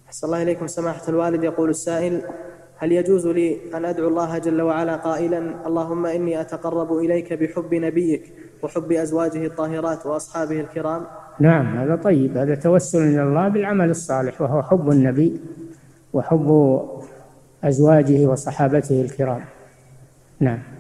أحسن الله إليكم سماحة الوالد. يقول السائل: هل يجوز لي أن أدعو الله جل وعلا قائلا: اللهم إني أتقرب إليك بحب نبيك وحب أزواجه الطاهرات وأصحابه الكرام؟ نعم، هذا طيب، هذا توسل إلى الله بالعمل الصالح، وهو حب النبي وحب أزواجه وصحابته الكرام. نعم.